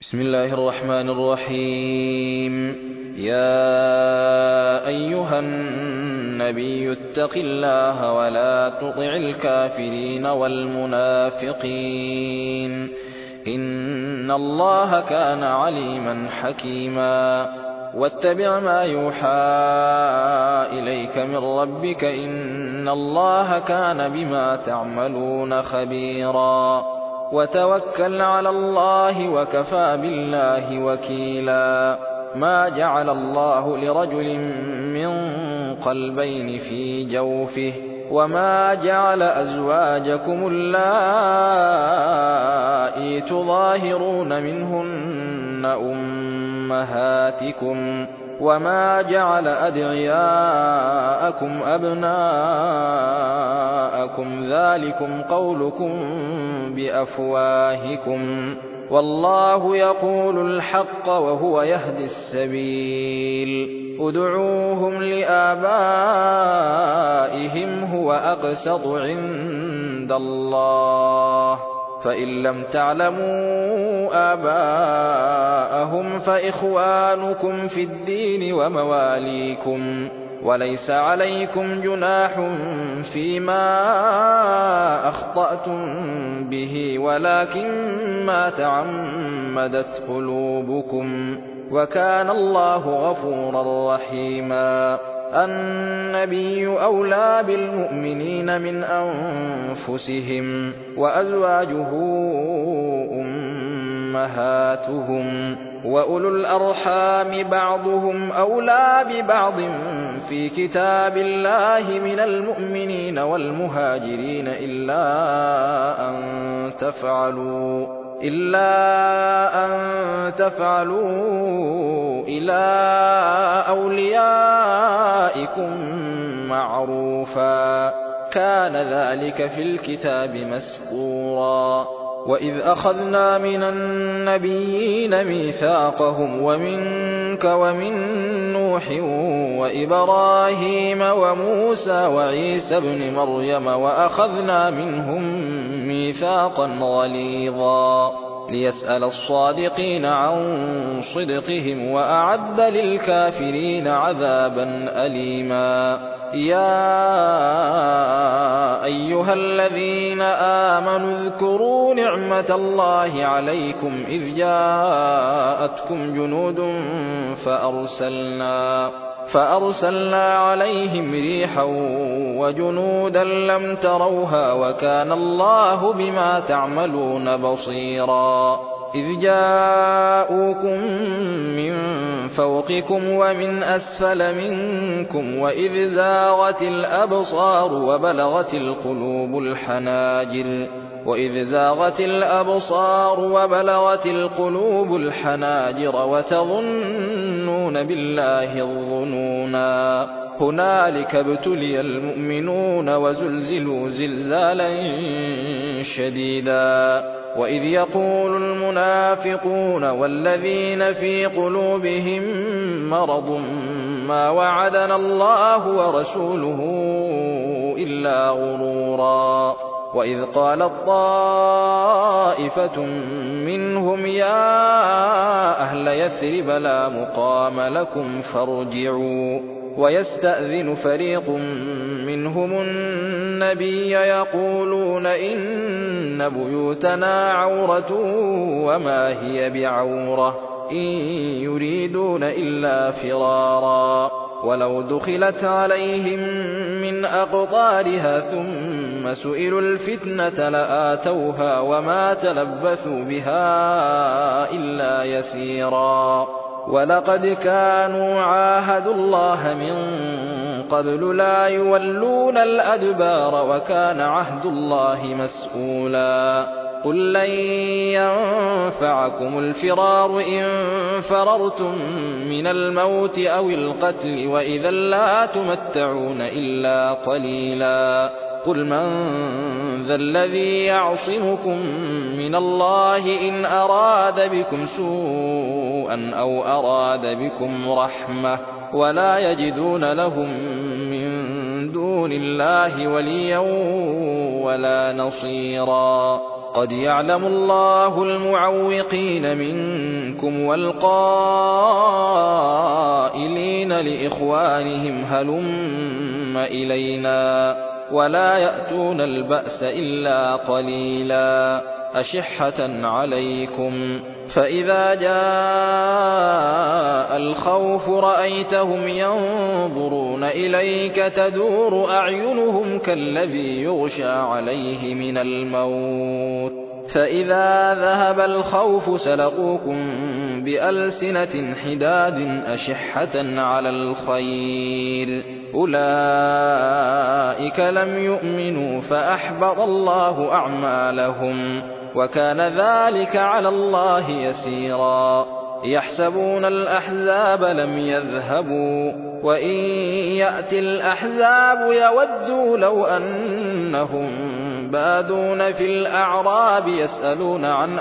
بسم الله الرحمن الرحيم. يا أيها النبي اتق الله ولا تطع الكافرين والمنافقين إن الله كان عليما حكيما. واتبع ما يوحى إليك من ربك إن الله كان بما تعملون خبيرا. وتوكل على الله وكفى بالله وكيلا. ما جعل الله لرجل من قلبين في جوفه وما جعل أزواجكم اللائي تظاهرون منهن أمهاتكم وما جعل أدعياءكم أبناءكم ذلكم قولكم بأفواهكم والله يقول الحق وهو يهدي السبيل. ادعوهم لآبائهم هو أقسط عند الله فإن لم تعلموا آباءهم فإخوانكم في الدين ومواليكم وليس عليكم جناح فيما أخطأتم به ولكن ما تعمدت قلوبكم وكان الله غفورا رحيما. النبي أولى بالمؤمنين من أنفسهم وأزواجه أمهاتهم وأولو الأرحام بعضهم أولى ببعض في كتاب الله من المؤمنين والمهاجرين إلا أن تفعلوا إلى أوليائكم معروفا كان ذلك في الكتاب مسطورا. وإذ أخذنا من النبيين ميثاقهم ومنك ومن نوح وإبراهيم وموسى وعيسى ابن مريم وأخذنا منهم ميثاقا غليظا ليسأل الصادقين عن صدقهم وأعد للكافرين عذابا أليما. يا أيها الذين آمنوا اذكروا نعمة الله عليكم إذ جاءتكم جنود فأرسلنا عليهم ريحا وجنودا لم تروها وكان الله بما تعملون بصيرا. إذ جاءوكم من فوقكم ومن أسفل منكم وإذ زاغت الأبصار وبلغت القلوب الحناجر وتظنون بالله الظنونا. هنالك ابتلي المؤمنون وزلزلوا زلزالا شديدا. وإذ يقول المنافقون والذين في قلوبهم مرض ما وعدنا الله ورسوله إلا غرورا. وإذ قالت طائفة منهم يا أهل يثرب لا مقام لكم فارجعوا ويستأذن فريق منهم النبي يقولون إن بيوتنا عورة وما هي بعورة إن يريدون إلا فرارا ولو دخلت عليهم من أقطارها ثم سئلوا الفتنة لآتوها وما تلبثوا بها إلا يسيرا. ولقد كانوا عاهدوا الله من قبل لا يولون الأدبار وكان عهد الله مسؤولا. قل لن ينفعكم الفرار إن فررتم من الموت أو القتل وإذا لا تمتعون إلا قليلا. قل من ذا الذي يعصمكم من الله إن أراد بكم سوءا أو أراد بكم رحمة ولا يجدون لهم من دون الله وليا ولا نصيرا. قد يعلم الله المعوقين منكم والقائلين لإخوانهم هلم إلينا ولا يأتون البأس إلا قليلا أشحة عليكم فإذا جاء الخوف رأيتهم ينظرون إليك تدور أعينهم كالذي يغشى عليه من الموت فإذا ذهب الخوف سلقوكم بألسنة حداد أشحة على الخير أولئك لم يؤمنوا فأحبط الله أعمالهم وكان ذلك على الله يسيرا يحسبون الأحزاب لم يذهبوا وإن يأتي الأحزاب يودوا لو أنهم بادون في الأعراب يسألون عن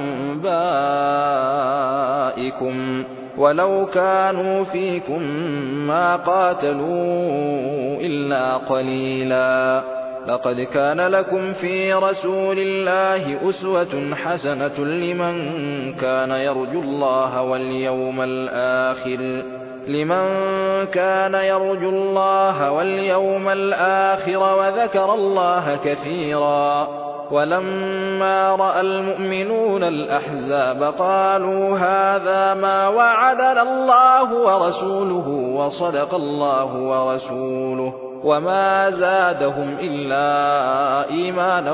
أنبائكم ولو كانوا فيكم ما قاتلوا إلا قليلا لقد كان لكم في رسول الله أسوة حسنة لمن كان يرجو الله واليوم الآخر وذكر الله كثيرا ولما رأى المؤمنون الأحزاب قالوا هذا ما وعدنا الله ورسوله وصدق الله ورسوله وما زادهم إلا إيمانا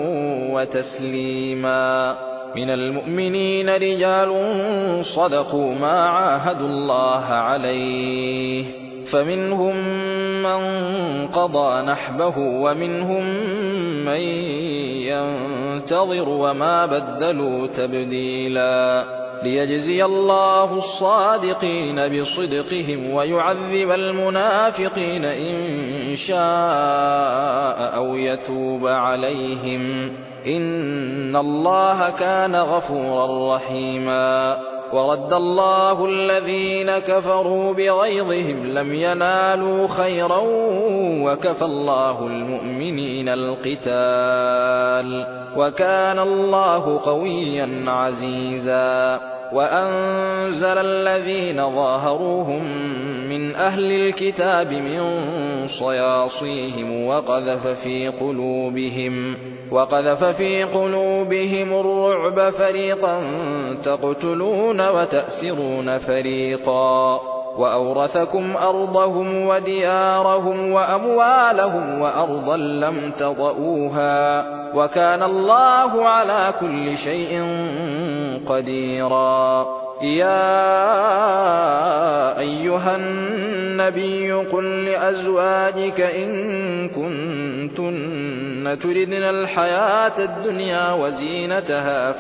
وتسليما من المؤمنين رجال صدقوا ما عاهدوا الله عليه فمنهم من قضى نحبه ومنهم من ينتظر وما بدلوا تبديلا ليجزي الله الصادقين بصدقهم ويعذب المنافقين إن شاء أو يتوب عليهم إن الله كان غفورا رحيما ورد الله الذين كفروا بغيظهم لم ينالوا خيرا وكفى الله المؤمنين القتال وكان الله قويا عزيزا وأنزل الذين ظاهروهم من أهل الكتاب من صياصيهم وقذف في قلوبهم الرعب فريقا تقتلون وتأسرون فريقا وأورثكم أرضهم وديارهم وأموالهم وأرضا لم تطئوها وكان الله على كل شيء قديرا يا أيها النبي قل لأزواجك إن كنتن تردن الحياة الدنيا وزينتها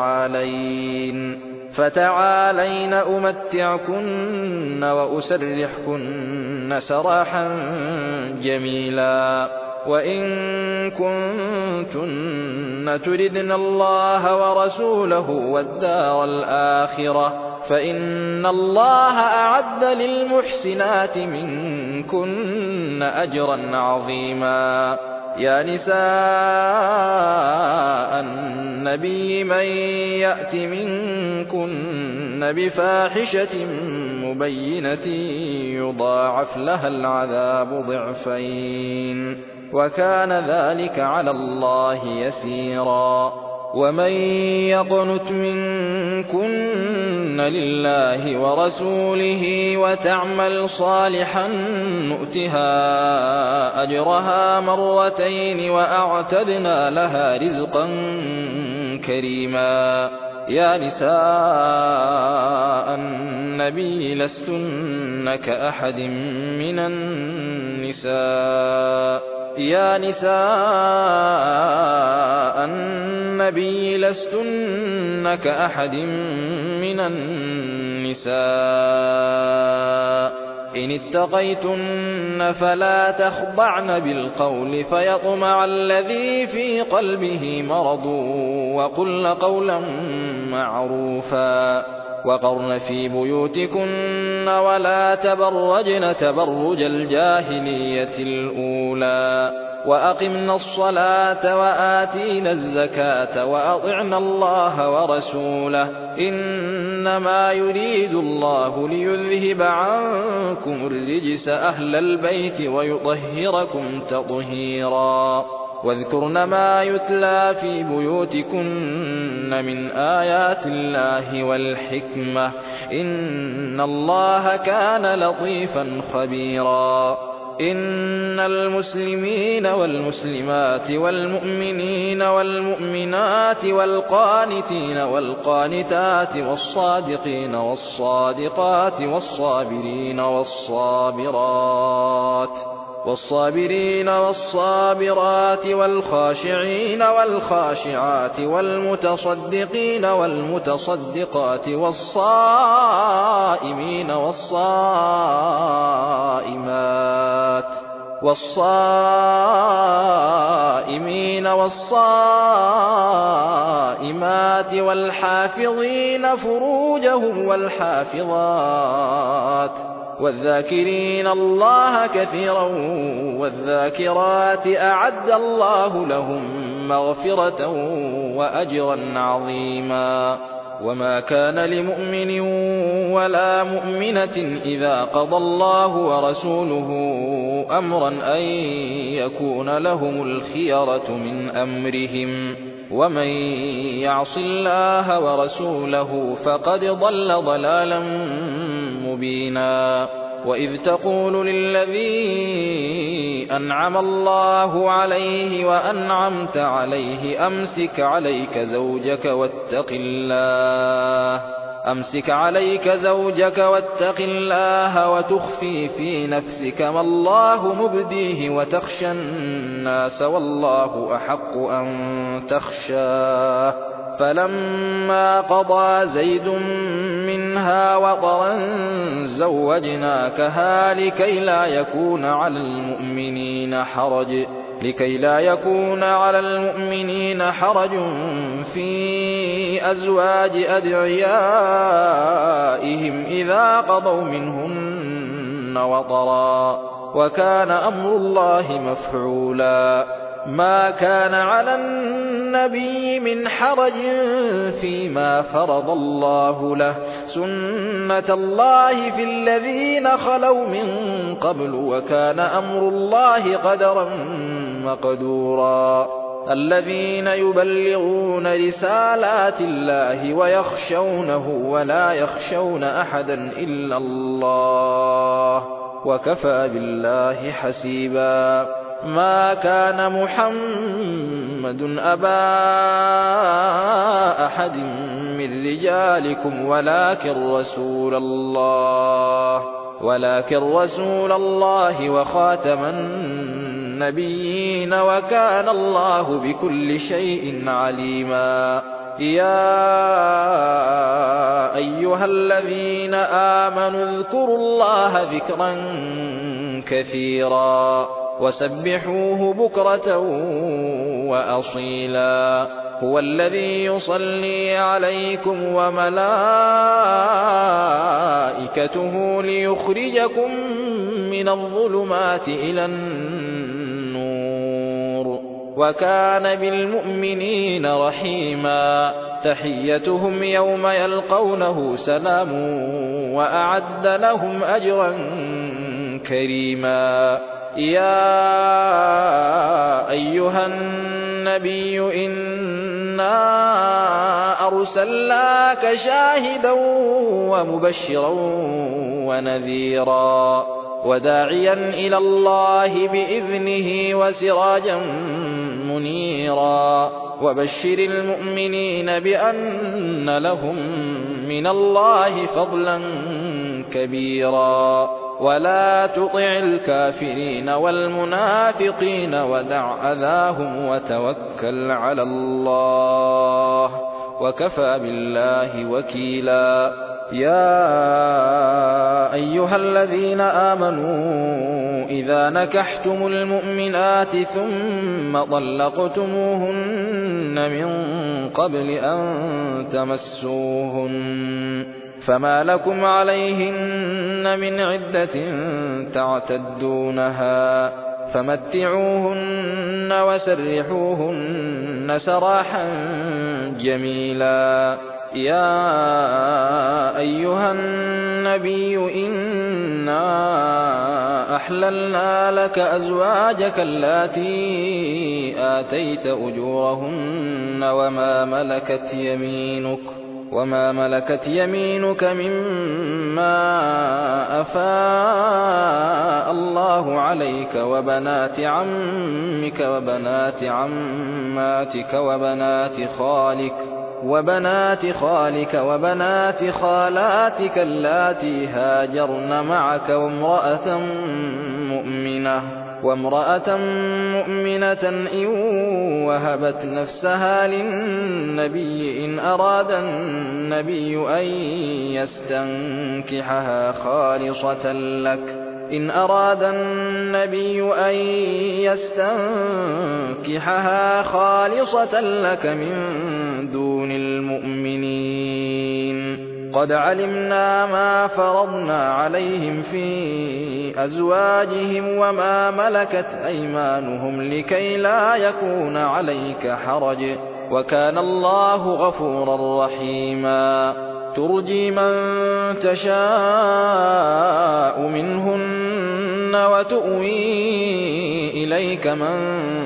فتعالين أمتعكن وأسرحكن سراحا جميلا وإن كنتن تردن الله ورسوله والدار الآخرة فإن الله أعد للمحسنات منكن أجرا عظيما يا نساء النبي من يأت منكن بفاحشة مبينة يضاعف لها العذاب ضعفين وكان ذلك على الله يسيرا ومن يقنت منكن لله ورسوله وتعمل صالحا نؤتها أجرها مرتين وأعتدنا لها رزقا كريما يا نساء النبي لستن كأحد من النساء إن اتقيتن فلا تخضعن بالقول فيطمع الذي في قلبه مرض وقلن قولا معروفا وقرن في بيوتكن ولا تبرجن تبرج الجاهلية الأولى وأقمنا الصلاة وآتينا الزكاة وأطعنا الله ورسوله إنما يريد الله ليذهب عنكم الرجس أهل البيت ويطهركم تطهيرا واذكرن ما يتلى في بيوتكن من آيات الله والحكمة إن الله كان لطيفا خبيرا إن المسلمين والمسلمات والمؤمنين والمؤمنات والقانتين والقانتات والصادقين والصادقات والصابرين والصابرات والخاشعين والخاشعات والمتصدقين والمتصدقات والصائمين والصائمات والحافظين فروجهم والحافظات والذاكرين الله كثيرا والذاكرات أعد الله لهم مغفرة وأجرا عظيما وما كان لمؤمن ولا مؤمنة إذا قضى الله ورسوله أمرا أن يكون لهم الخيرة من أمرهم ومن يعص الله ورسوله فقد ضل ضلالا مبينا وإذ تقول للذي أنعم الله عليه وأنعمت عليه أمسك عليك زوجك واتق الله وتخفي في نفسك ما الله مبديه وتخشى الناس والله أحق أن تخشاه فلما قضى زيد منها وطرا زوجناكها لكي لا يكون على المؤمنين حرج في أزواج أدعيائهم إذا قضوا منهن وطرا وكان أمر الله مفعولا ما كان على النبي من حرج فيما فرض الله له سنة الله في الذين خلوا من قبل وكان أمر الله قدرا مقدورا الذين يبلغون رسالات الله ويخشونه ولا يخشون أحدا إلا الله وكفى بالله حسيبا ما كان محمد أبا أحد من رجالكم ولكن رسول الله وخاتم النبيين وكان الله بكل شيء عليما يا أيها الذين آمنوا اذكروا الله ذكرا كثيرا وسبحوه بكرة وأصيلا هو الذي يصلي عليكم وملائكته ليخرجكم من الظلمات إلى النور وكان بالمؤمنين رحيما تحيتهم يوم يلقونه سلام وأعد لهم أجرا كريما يا أيها النبي إنا أرسلناك شاهدا ومبشرا ونذيرا وداعيا إلى الله بإذنه وسراجا منيرا وبشر المؤمنين بأن لهم من الله فضلا كبيرا ولا تطع الكافرين والمنافقين ودع أذاهم وتوكل على الله وكفى بالله وكيلا يا أيها الذين آمنوا إذا نكحتم المؤمنات ثم طلقتموهن من قبل أن تمسوهن فما لكم عليهن من عدة تعتدونها فمتعوهن وسرحوهن سراحا جميلا. يا أيها النبي إنا أحللنا لك أزواجك اللاتي آتيت أجورهن وما ملكت يمينك مما أفاء الله عليك وبنات عمك وبنات عماتك وبنات خالك وبنات خالاتك اللاتي هاجرن معك وامرأة مؤمنة إن وهبت نفسها للنبي إن أراد النبي أن يستنكحها خالصة لك من دون المؤمنين. قد علمنا ما فرضنا عليهم في أزواجهم وما ملكت أيمانهم لكي لا يكون عليك حرج، وكان الله غفورا رحيما. ترجي من تشاء منهن وتؤوي إليك من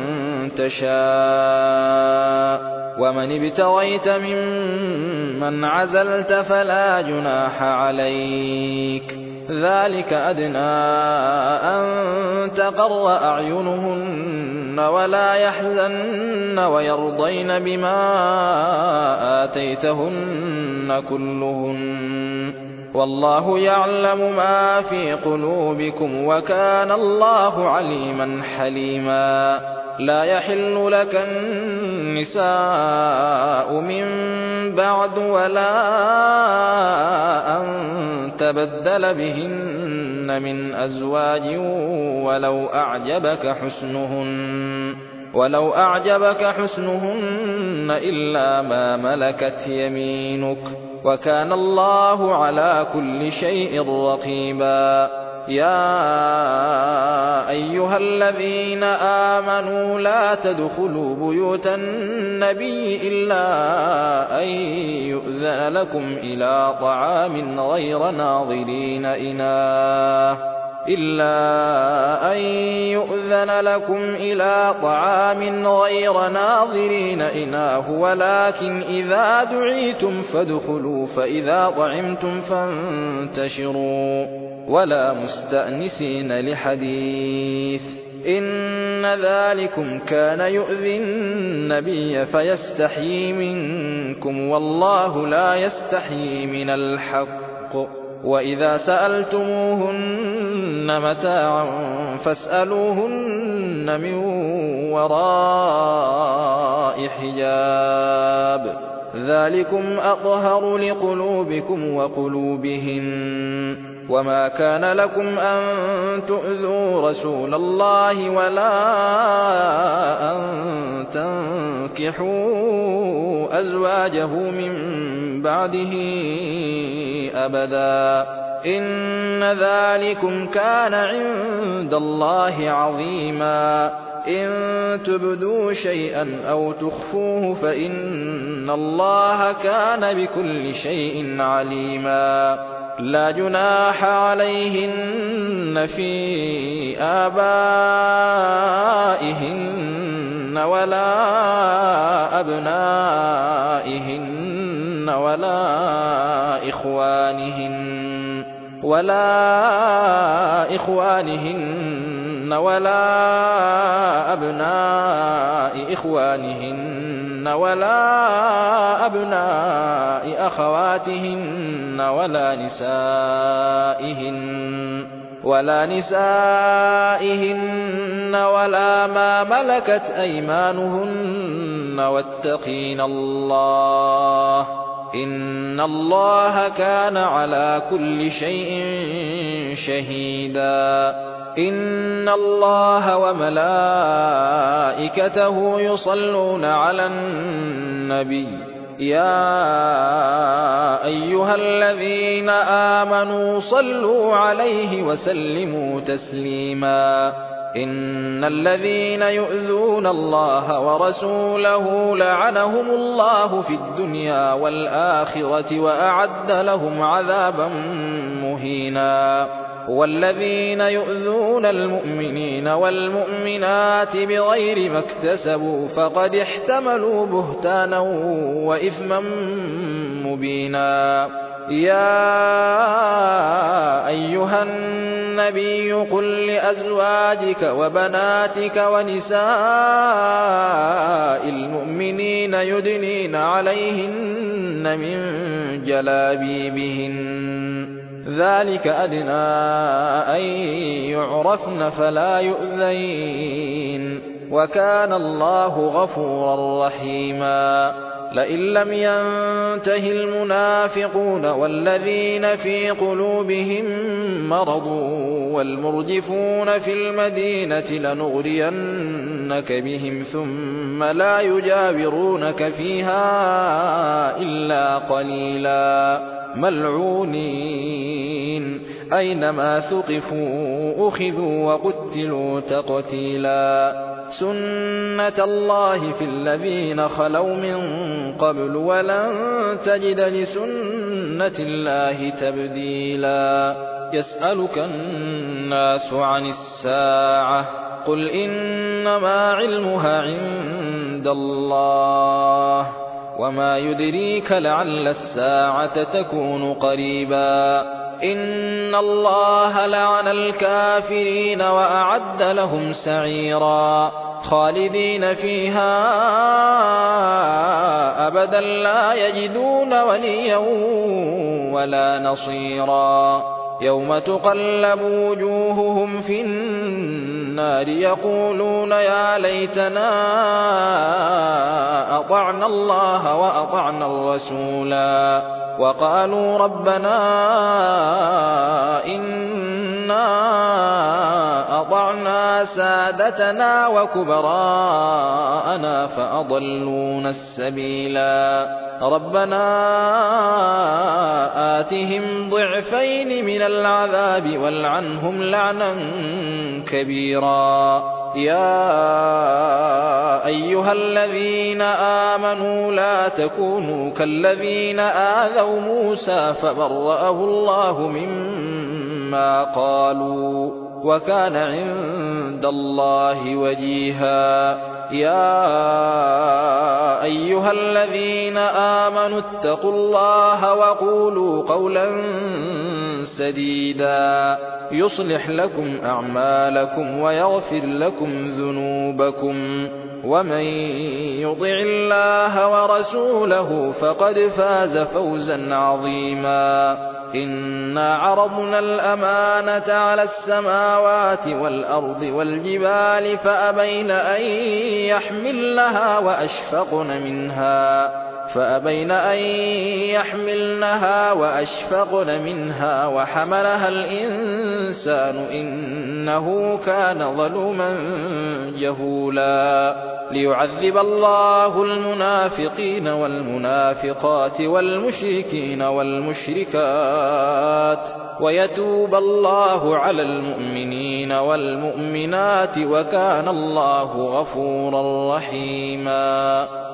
تشاء، ومن ابتغيت ممن عزلت فلا جناح عليك. ذلك أدنى أن تقر أعينهن ولا يحزن ويرضين بما آتيتهن كلهن، والله يعلم ما في قلوبكم وكان الله عليما حليما. لا يحل لك النساء من بعد ولا أن تبدل بهن من أزواج ولو أعجبك حسنهن إلا ما ملكت يمينك، وكان الله على كل شيء رقيبا. يا أيها الذين آمنوا لا تدخلوا بيوت النبي إلا أن يؤذن لكم إلى طعام غير ناظرين إناه، ولكن إذا دعيتم فادخلوا فإذا طعمتم فانتشروا ولا مستأنسين لحديث، إن ذلكم كان يؤذي النبي فيستحيي منكم والله لا يستحيي من الحق. وإذا سألتموهن متاعا فاسألوهن من وراء حجاب، ذلكم أطهر لقلوبكم وقلوبهن. وما كان لكم أن تؤذوا رسول الله ولا أن تنكحوا أزواجه من بعده أبدا، إن ذلكم كان عند الله عظيما. إن تبدوا شيئا أو تخفوه فإن الله كان بكل شيء عليما. لا جناح عليهن في آبائهن ولا أبنائهن ولا إخوانهن ولا أبناء إخوانهن ولا أبناء أخواتهن ولا نسائهن ولا ما ملكت أيمانهن، واتقين الله إن الله كان على كل شيء شهيدا. إن الله وملائكته يصلون على النبي يا أيها الذين آمنوا صلوا عليه وسلموا تسليما. إن الذين يؤذون الله ورسوله لعنهم الله في الدنيا والآخرة وأعد لهم عذابا مهينا والذين يؤذون المؤمنين والمؤمنات بغير ما اكتسبوا فقد احتملوا بهتانا وإثما مبينا يا أيها النبي قل لأزواجك وبناتك ونساء المؤمنين يدنين عليهن من جلابيبهن ذلك أدنى أن يعرفن فلا يؤذين وكان الله غفورا رحيما لئن لم ينته المنافقون والذين في قلوبهم مرض والمرجفون في المدينة لنغرينك بهم ثم لا يجاورونك فيها إلا قليلا ملعونين أينما ثقفوا أخذوا وقتلوا تقتيلا سنة الله في الذين خلوا من قبل ولن تجد لسنة الله تبديلا يسألك الناس عن الساعة قل إنما علمها عند الله وما يدريك لعل الساعة تكون قريبا إن الله لعن الكافرين وأعد لهم سعيرا خالدين فيها أبدا لا يجدون وليا ولا نصيرا يوم تقلب وجوههم في النار يقولون يا ليتنا أطعنا الله وأطعنا الرسولا وقالوا ربنا إنا أطعنا سادتنا وكبراءنا فأضلونا السبيلا ربنا آتهم ضعفين من العذاب والعنهم لعنا كبيرا يا أيها الذين آمنوا لا تكونوا كالذين آذوا موسى فبرأه الله مما قالوا وكان عند الله وجيها يا أيها الذين آمنوا اتقوا الله وقولوا قولا سديدا يصلح لكم أعمالكم ويغفر لكم ذنوبكم ومن يطع الله ورسوله فقد فاز فوزا عظيما إنا عرضنا الأمانة على السماوات والأرض والجبال فأبين أن يحملنها وأشفقن منها وحملها الإنسان إنه كان ظلوما جهولا ليعذب الله المنافقين والمنافقات والمشركين والمشركات ويتوب الله على المؤمنين والمؤمنات وكان الله غفورا رحيما